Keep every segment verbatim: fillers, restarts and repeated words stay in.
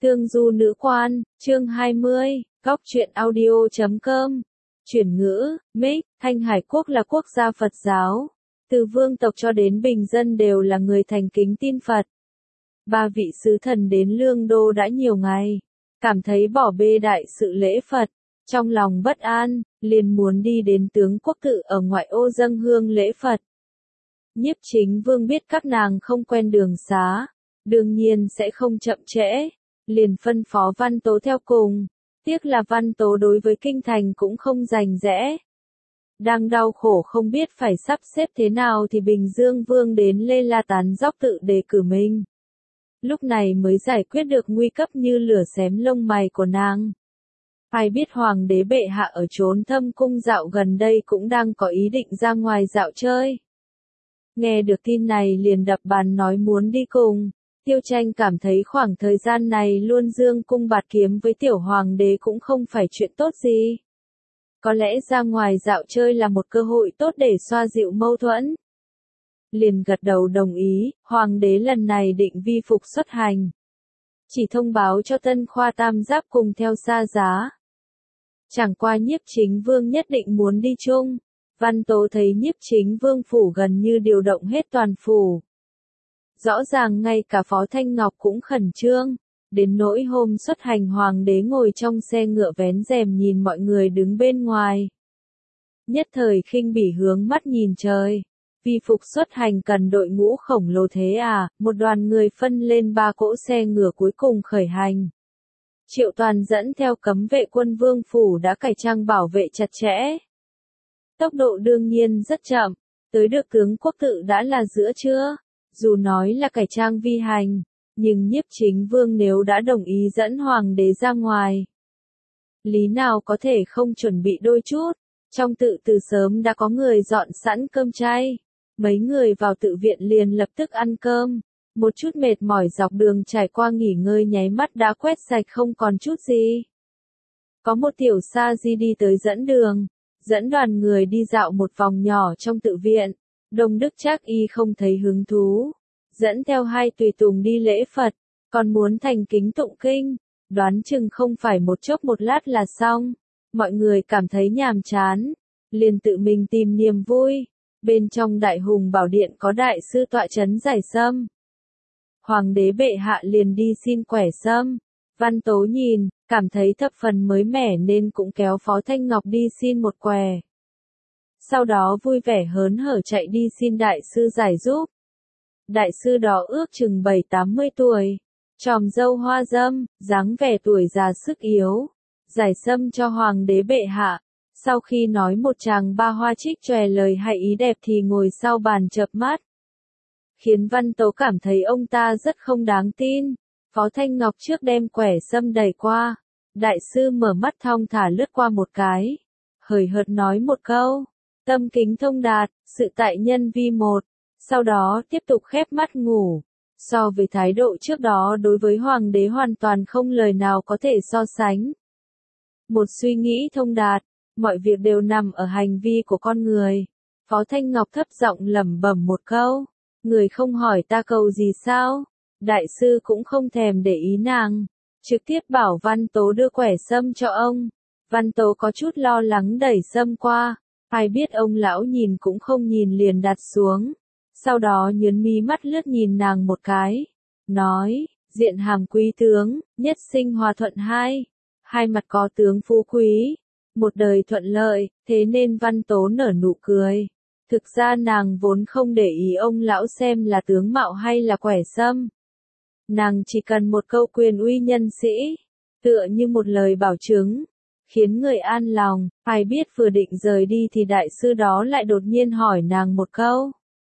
Tương du nữ quan, chương hai mươi, góc truyện audio chấm com. Chuyển ngữ, Mic, Thanh Hải Quốc là quốc gia Phật giáo. Từ vương tộc cho đến bình dân đều là người thành kính tin Phật. Ba vị sứ thần đến Lương Đô đã nhiều ngày. Cảm thấy bỏ bê đại sự lễ Phật. Trong lòng bất an, liền muốn đi đến tướng quốc tự ở ngoại ô dâng hương lễ Phật. Nhiếp Chính Vương biết các nàng không quen đường xá. Đương nhiên sẽ không chậm trễ. Liền phân phó Văn Tố theo cùng. Tiếc là Văn Tố đối với kinh thành cũng không rành rẽ. Đang đau khổ không biết phải sắp xếp thế nào thì Bình Dương Vương đến Lê La tán dóc tự đề cử mình. Lúc này mới giải quyết được nguy cấp như lửa xém lông mày của nàng. Ai biết Hoàng đế bệ hạ ở chốn Thâm Cung dạo gần đây cũng đang có ý định ra ngoài dạo chơi. Nghe được tin này liền đập bàn nói muốn đi cùng. Tiêu Tranh cảm thấy khoảng thời gian này luôn dương cung bạt kiếm với tiểu hoàng đế cũng không phải chuyện tốt gì. Có lẽ ra ngoài dạo chơi là một cơ hội tốt để xoa dịu mâu thuẫn. Liền gật đầu đồng ý, hoàng đế lần này định vi phục xuất hành. Chỉ thông báo cho Tân Khoa Tam Giáp cùng theo xa giá. Chẳng qua Nhiếp Chính Vương nhất định muốn đi chung. Văn Tố thấy Nhiếp Chính Vương phủ gần như điều động hết toàn phủ. Rõ ràng ngay cả Phó Thanh Ngọc cũng khẩn trương, đến nỗi hôm xuất hành hoàng đế ngồi trong xe ngựa vén rèm nhìn mọi người đứng bên ngoài. Nhất thời khinh bỉ hướng mắt nhìn trời, vì phục xuất hành cần đội ngũ khổng lồ thế à, một đoàn người phân lên ba cỗ xe ngựa cuối cùng khởi hành. Triệu Toàn dẫn theo cấm vệ quân vương phủ đã cải trang bảo vệ chặt chẽ. Tốc độ đương nhiên rất chậm, tới được tướng quốc tự đã là giữa trưa. Dù nói là cải trang vi hành, nhưng Nhiếp Chính Vương nếu đã đồng ý dẫn hoàng đế ra ngoài. Lý nào có thể không chuẩn bị đôi chút, trong tự từ sớm đã có người dọn sẵn cơm chay. Mấy người vào tự viện liền lập tức ăn cơm, một chút mệt mỏi dọc đường trải qua nghỉ ngơi nháy mắt đã quét sạch không còn chút gì. Có một tiểu sa di đi tới dẫn đường, dẫn đoàn người đi dạo một vòng nhỏ trong tự viện. Đông Đức Trác Y không thấy hứng thú, dẫn theo hai tùy tùng đi lễ Phật, còn muốn thành kính tụng kinh, đoán chừng không phải một chốc một lát là xong. Mọi người cảm thấy nhàm chán, liền tự mình tìm niềm vui. Bên trong Đại Hùng Bảo Điện có đại sư tọa chấn giải sâm. Hoàng đế bệ hạ liền đi xin quẻ sâm. Văn Tố nhìn, cảm thấy thập phần mới mẻ nên cũng kéo Phó Thanh Ngọc đi xin một quẻ. Sau đó vui vẻ hớn hở chạy đi xin đại sư giải giúp. Đại sư đó ước chừng bảy tám mươi tuổi, tròm râu hoa râm, dáng vẻ tuổi già sức yếu, giải sâm cho hoàng đế bệ hạ. Sau khi nói một tràng ba hoa trích chòe lời hay ý đẹp thì ngồi sau bàn chợp mắt. Khiến Văn Tố cảm thấy ông ta rất không đáng tin. Phó Thanh Ngọc trước đem quẻ sâm đẩy qua. Đại sư mở mắt thong thả lướt qua một cái. Hời hợt nói một câu. Tâm kính thông đạt, sự tại nhân vi một. Sau đó tiếp tục khép mắt ngủ. So với thái độ trước đó đối với hoàng đế hoàn toàn không lời nào có thể so sánh. Một suy nghĩ thông đạt, mọi việc đều nằm ở hành vi của con người. Phó Thanh Ngọc thấp giọng lẩm bẩm một câu. Người không hỏi ta cầu gì sao? Đại sư cũng không thèm để ý nàng. Trực tiếp bảo Văn Tố đưa quẻ sâm cho ông. Văn Tố có chút lo lắng đẩy sâm qua. Ai biết ông lão nhìn cũng không nhìn liền đặt xuống. Sau đó nhớn mí mắt lướt nhìn nàng một cái. Nói, diện hàm quý tướng, nhất sinh hòa thuận hai. Hai mặt có tướng phú quý. Một đời thuận lợi, thế nên Văn Tố nở nụ cười. Thực ra nàng vốn không để ý ông lão xem là tướng mạo hay là quẻ sâm. Nàng chỉ cần một câu quyền uy nhân sĩ. Tựa như một lời bảo chứng. Khiến người an lòng, ai biết vừa định rời đi thì đại sư đó lại đột nhiên hỏi nàng một câu.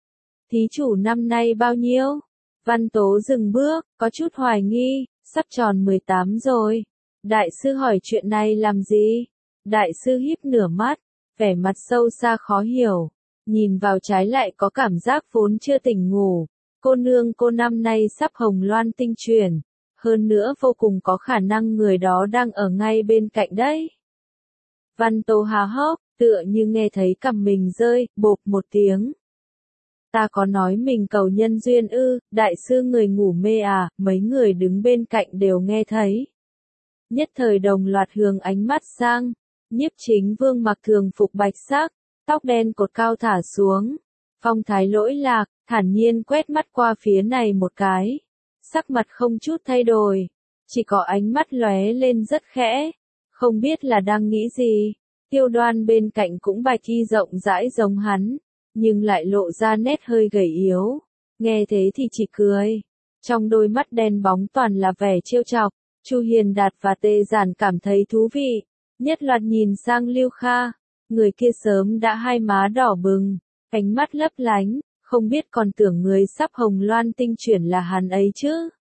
Thí chủ năm nay bao nhiêu? Văn Tố dừng bước, có chút hoài nghi, sắp tròn mười tám rồi. Đại sư hỏi chuyện này làm gì? Đại sư híp nửa mắt, vẻ mặt sâu xa khó hiểu. Nhìn vào trái lại có cảm giác vốn chưa tỉnh ngủ. Cô nương cô năm nay sắp hồng loan tinh truyền. Hơn nữa vô cùng có khả năng người đó đang ở ngay bên cạnh đấy. Văn Tố há hốc, tựa như nghe thấy cằm mình rơi, bộp một tiếng. Ta có nói mình cầu nhân duyên ư, đại sư người ngủ mê à, mấy người đứng bên cạnh đều nghe thấy. Nhất thời đồng loạt hướng ánh mắt sang, Nhiếp Chính Vương mặc thường phục bạch sắc, tóc đen cột cao thả xuống, phong thái lỗi lạc, thản nhiên quét mắt qua phía này một cái, sắc mặt không chút thay đổi, chỉ có ánh mắt lóe lên rất khẽ, không biết là đang nghĩ gì. Tiêu Đoan bên cạnh cũng bạch y rộng rãi giống hắn, nhưng lại lộ ra nét hơi gầy yếu, nghe thế thì chỉ cười, trong đôi mắt đen bóng toàn là vẻ trêu chọc. Chu Hiền Đạt và Tề Giản cảm thấy thú vị, nhất loạt nhìn sang Lưu Kha, người kia sớm đã hai má đỏ bừng, ánh mắt lấp lánh, không biết còn tưởng người sắp hồng loan tinh chuyển là hắn ấy chứ.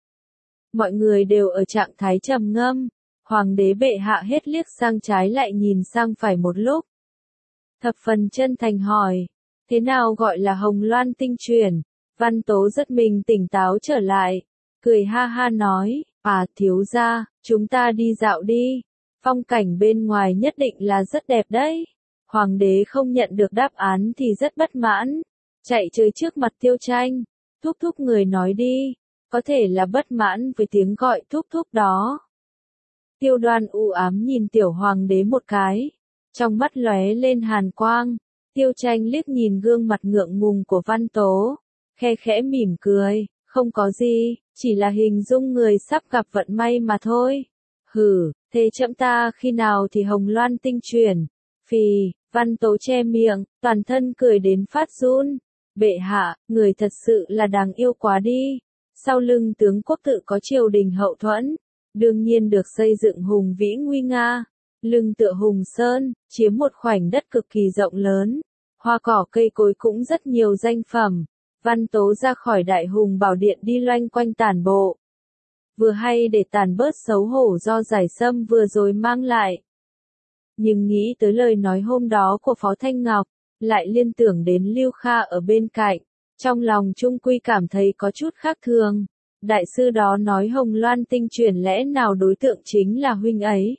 Mọi người đều ở trạng thái trầm ngâm, hoàng đế bệ hạ hết liếc sang trái lại nhìn sang phải một lúc. Thập phần chân thành hỏi, thế nào gọi là hồng loan tinh chuyển? Văn Tố rất mình tỉnh táo trở lại, cười ha ha nói, à thiếu gia, chúng ta đi dạo đi, phong cảnh bên ngoài nhất định là rất đẹp đấy. Hoàng đế không nhận được đáp án thì rất bất mãn, chạy chơi trước mặt Tiêu Tranh, thúc thúc người nói đi, có thể là bất mãn với tiếng gọi thúc thúc đó. Tiêu Đoan u ám nhìn tiểu hoàng đế một cái, trong mắt lóe lên hàn quang, Tiêu Tranh liếc nhìn gương mặt ngượng ngùng của Văn Tố, khe khẽ mỉm cười, không có gì, chỉ là hình dung người sắp gặp vận may mà thôi. Hử, thế chậm ta khi nào thì hồng loan tinh chuyển, phì, Văn Tố che miệng, toàn thân cười đến phát run. Bệ hạ, người thật sự là đáng yêu quá đi. Sau lưng tướng quốc tự có triều đình hậu thuẫn, đương nhiên được xây dựng hùng vĩ nguy nga, lưng tựa hùng sơn, chiếm một khoảnh đất cực kỳ rộng lớn, hoa cỏ cây cối cũng rất nhiều danh phẩm. Văn Tố ra khỏi đại hùng bảo điện đi loanh quanh tản bộ. Vừa hay để tàn bớt xấu hổ do giải sâm vừa rồi mang lại. Nhưng nghĩ tới lời nói hôm đó của Phó Thanh Ngọc, lại liên tưởng đến Lưu Kha ở bên cạnh, trong lòng trung quy cảm thấy có chút khác thường. Đại sư đó nói hồng loan tinh chuyển lẽ nào đối tượng chính là huynh ấy.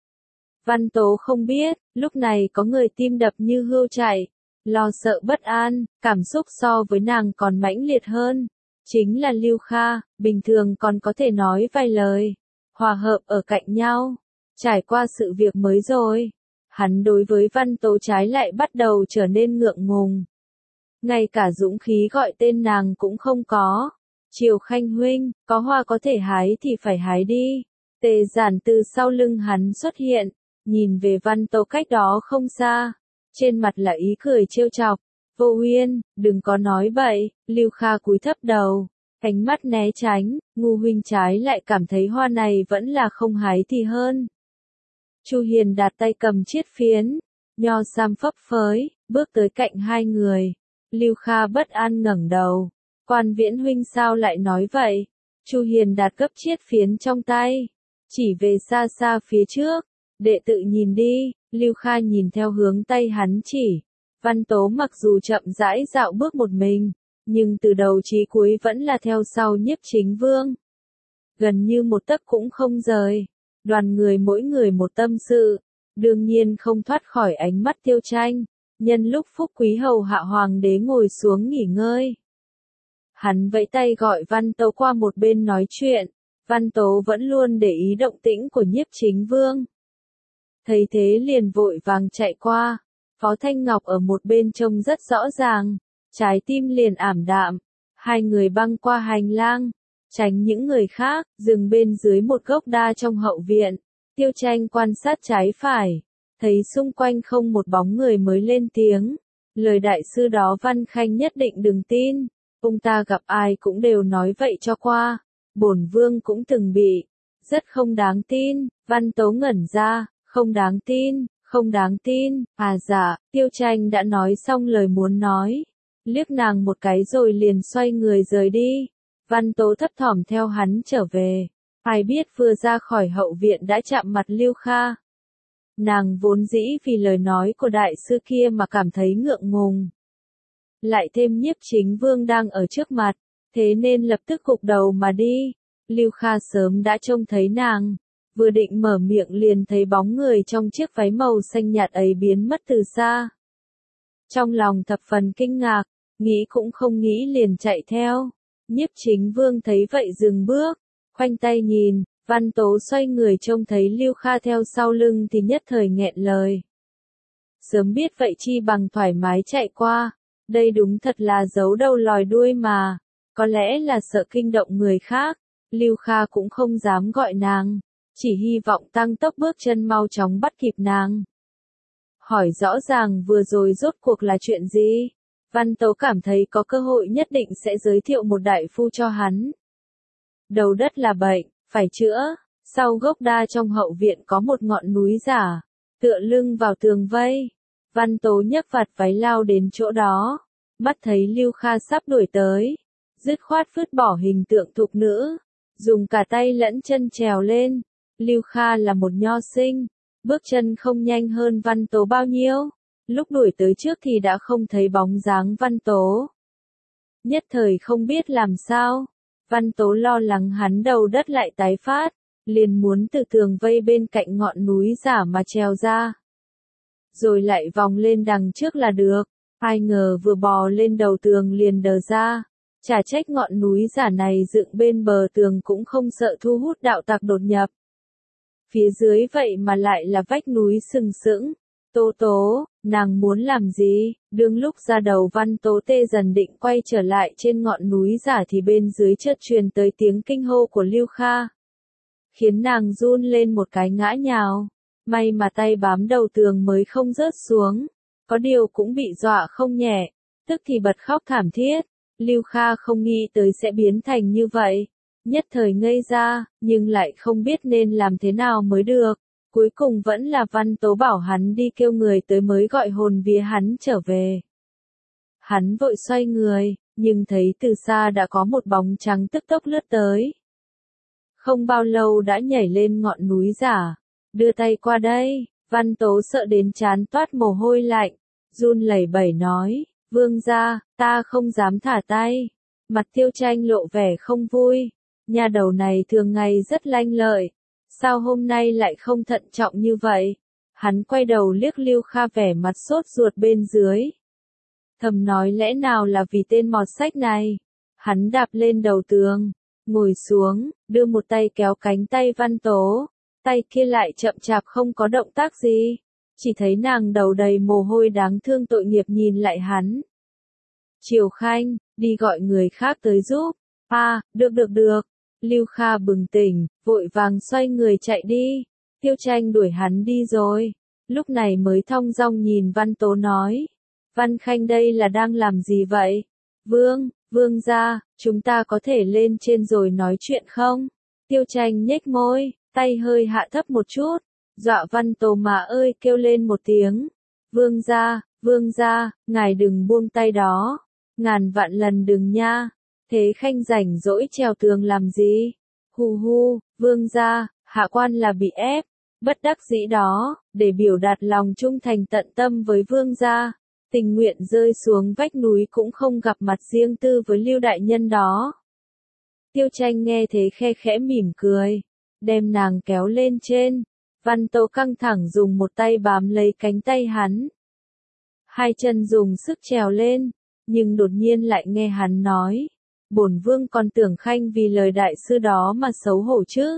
Văn Tố không biết, lúc này có người tim đập như hươu chạy, lo sợ bất an, cảm xúc so với nàng còn mãnh liệt hơn. Chính là Lưu Kha, bình thường còn có thể nói vài lời, hòa hợp ở cạnh nhau. Trải qua sự việc mới rồi, hắn đối với Văn Tố trái lại bắt đầu trở nên ngượng ngùng. Ngay cả dũng khí gọi tên nàng cũng không có. Triều Khanh huynh, có hoa có thể hái thì phải hái đi. Tề Giản từ sau lưng hắn xuất hiện, nhìn về Văn Tố cách đó không xa. Trên mặt là ý cười trêu chọc. Vô Uyên, đừng có nói bậy. Lưu Kha cúi thấp đầu, ánh mắt né tránh, ngu huynh trái lại cảm thấy hoa này vẫn là không hái thì hơn. Chu Hiền đặt tay cầm chiết phiến, nho sam phấp phới, bước tới cạnh hai người. Lưu Kha bất an ngẩng đầu. Quan Viễn huynh sao lại nói vậy? Chu Hiền đặt gấp chiết phiến trong tay, chỉ về xa xa phía trước. Đệ tự nhìn đi. Lưu Kha nhìn theo hướng tay hắn chỉ. Văn Tố mặc dù chậm rãi dạo bước một mình, nhưng từ đầu chí cuối vẫn là theo sau Nhiếp Chính Vương. Gần như một tấc cũng không rời. Đoàn người mỗi người một tâm sự, đương nhiên không thoát khỏi ánh mắt Tiêu Tranh. Nhân lúc Phúc Quý hầu hạ hoàng đế ngồi xuống nghỉ ngơi, hắn vẫy tay gọi Văn Tố qua một bên nói chuyện. Văn Tố vẫn luôn để ý động tĩnh của Nhiếp Chính Vương. Thấy thế liền vội vàng chạy qua. Phó Thanh Ngọc ở một bên trông rất rõ ràng, trái tim liền ảm đạm. Hai người băng qua hành lang, tránh những người khác, dừng bên dưới một gốc đa trong hậu viện. Tiêu Tranh quan sát trái phải, thấy xung quanh không một bóng người mới lên tiếng. Lời đại sư đó Văn Khanh nhất định đừng tin, ông ta gặp ai cũng đều nói vậy cho qua. Bổn vương cũng từng bị, rất không đáng tin. Văn Tố ngẩn ra, không đáng tin, không đáng tin. À dạ, Tiêu Tranh đã nói xong lời muốn nói, liếc nàng một cái rồi liền xoay người rời đi. Văn Tố thấp thỏm theo hắn trở về, ai biết vừa ra khỏi hậu viện đã chạm mặt Lưu Kha. Nàng vốn dĩ vì lời nói của đại sư kia mà cảm thấy ngượng ngùng, lại thêm Nhiếp Chính Vương đang ở trước mặt, thế nên lập tức gục đầu mà đi. Lưu Kha sớm đã trông thấy nàng, vừa định mở miệng liền thấy bóng người trong chiếc váy màu xanh nhạt ấy biến mất từ xa. Trong lòng thập phần kinh ngạc, nghĩ cũng không nghĩ liền chạy theo. Nhiếp Chính Vương thấy vậy dừng bước, khoanh tay nhìn, Văn Tố xoay người trông thấy Lưu Kha theo sau lưng thì nhất thời nghẹn lời. Sớm biết vậy chi bằng thoải mái chạy qua, đây đúng thật là giấu đầu lòi đuôi mà, có lẽ là sợ kinh động người khác, Lưu Kha cũng không dám gọi nàng, chỉ hy vọng tăng tốc bước chân mau chóng bắt kịp nàng. Hỏi rõ ràng vừa rồi rốt cuộc là chuyện gì? Văn Tố cảm thấy có cơ hội nhất định sẽ giới thiệu một đại phu cho hắn. Đầu đất là bệnh, phải chữa, sau gốc đa trong hậu viện có một ngọn núi giả, tựa lưng vào tường vây. Văn Tố nhấc vạt váy lao đến chỗ đó, mắt thấy Lưu Kha sắp đuổi tới, dứt khoát vứt bỏ hình tượng thục nữ, dùng cả tay lẫn chân trèo lên. Lưu Kha là một nho sinh, bước chân không nhanh hơn Văn Tố bao nhiêu, lúc đuổi tới trước thì đã không thấy bóng dáng Văn Tố. Nhất thời không biết làm sao, Văn Tố lo lắng hắn đầu đất lại tái phát, liền muốn từ tường vây bên cạnh ngọn núi giả mà trèo ra. Rồi lại vòng lên đằng trước là được, ai ngờ vừa bò lên đầu tường liền đờ ra, chả trách ngọn núi giả này dựng bên bờ tường cũng không sợ thu hút đạo tặc đột nhập. Phía dưới vậy mà lại là vách núi sừng sững. Tố Tố, nàng muốn làm gì? Đương lúc ra đầu Văn Tố tê dần định quay trở lại trên ngọn núi giả thì bên dưới chợt truyền tới tiếng kinh hô của Lưu Kha, khiến nàng run lên một cái ngã nhào. May mà tay bám đầu tường mới không rớt xuống, có điều cũng bị dọa không nhẹ, tức thì bật khóc thảm thiết. Lưu Kha không nghĩ tới sẽ biến thành như vậy, nhất thời ngây ra, nhưng lại không biết nên làm thế nào mới được. Cuối cùng vẫn là Văn Tố bảo hắn đi kêu người tới mới gọi hồn vía hắn trở về. Hắn vội xoay người, nhưng thấy từ xa đã có một bóng trắng tức tốc lướt tới. Không bao lâu đã nhảy lên ngọn núi giả, đưa tay qua đây. Văn Tố sợ đến trán toát mồ hôi lạnh, run lẩy bẩy nói, vương gia, ta không dám thả tay. Mặt Tiêu Tranh lộ vẻ không vui, nhà đầu này thường ngày rất lanh lợi, sao hôm nay lại không thận trọng như vậy? Hắn quay đầu liếc Lưu Kha vẻ mặt sốt ruột bên dưới, thầm nói lẽ nào là vì tên mọt sách này. Hắn đạp lên đầu tường, ngồi xuống, đưa một tay kéo cánh tay Văn Tố, tay kia lại chậm chạp không có động tác gì, chỉ thấy nàng đầu đầy mồ hôi đáng thương tội nghiệp nhìn lại hắn. Triều Khanh, đi gọi người khác tới giúp. À, được được được. Lưu Kha bừng tỉnh, vội vàng xoay người chạy đi. Tiêu Tranh đuổi hắn đi rồi, lúc này mới thong dong nhìn Văn Tố nói, Văn Khanh đây là đang làm gì vậy? Vương, vương gia, chúng ta có thể lên trên rồi nói chuyện không? Tiêu Tranh nhếch môi, tay hơi hạ thấp một chút, dọa Văn Tố mà ơi kêu lên một tiếng. Vương gia, vương gia, ngài đừng buông tay đó, ngàn vạn lần đừng nha. Thế Khanh rảnh rỗi trèo tường làm gì? Hu hu, vương gia, hạ quan là bị ép, bất đắc dĩ đó, để biểu đạt lòng trung thành tận tâm với vương gia, tình nguyện rơi xuống vách núi cũng không gặp mặt riêng tư với Lưu đại nhân đó. Tiêu Tranh nghe thế khe khẽ mỉm cười, đem nàng kéo lên trên. Văn Tố căng thẳng dùng một tay bám lấy cánh tay hắn, hai chân dùng sức trèo lên, nhưng đột nhiên lại nghe hắn nói, bổn vương còn tưởng Khanh vì lời đại sư đó mà xấu hổ chứ.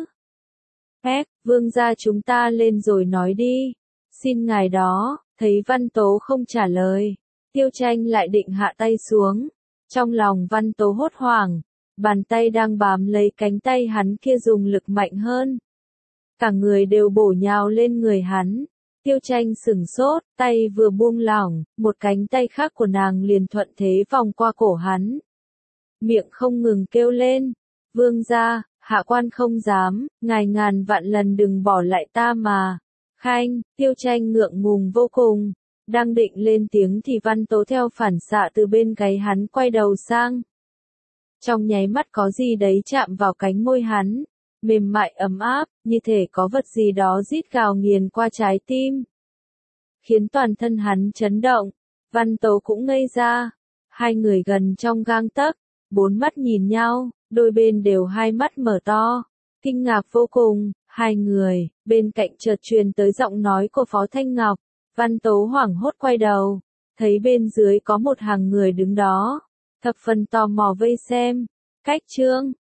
Ép, vương gia chúng ta lên rồi nói đi, xin ngài đó. Thấy Văn Tố không trả lời, Tiêu Tranh lại định hạ tay xuống, trong lòng Văn Tố hốt hoảng, bàn tay đang bám lấy cánh tay hắn kia dùng lực mạnh hơn, cả người đều bổ nhào lên người hắn. Tiêu Tranh sửng sốt, tay vừa buông lỏng, một cánh tay khác của nàng liền thuận thế vòng qua cổ hắn, miệng không ngừng kêu lên, vương gia, hạ quan không dám, ngài ngàn vạn lần đừng bỏ lại ta mà. Khanh, Tiêu Tranh ngượng ngùng vô cùng, đang định lên tiếng thì Văn Tố theo phản xạ từ bên gáy hắn quay đầu sang. Trong nháy mắt có gì đấy chạm vào cánh môi hắn, mềm mại ấm áp, như thể có vật gì đó rít gào nghiền qua trái tim, khiến toàn thân hắn chấn động. Văn Tố cũng ngây ra, hai người gần trong gang tấc, bốn mắt nhìn nhau, đôi bên đều hai mắt mở to, kinh ngạc vô cùng. Hai người, bên cạnh chợt truyền tới giọng nói của Phó Thanh Ngọc, Văn Tố hoảng hốt quay đầu, thấy bên dưới có một hàng người đứng đó, thập phần tò mò vây xem. Cách chương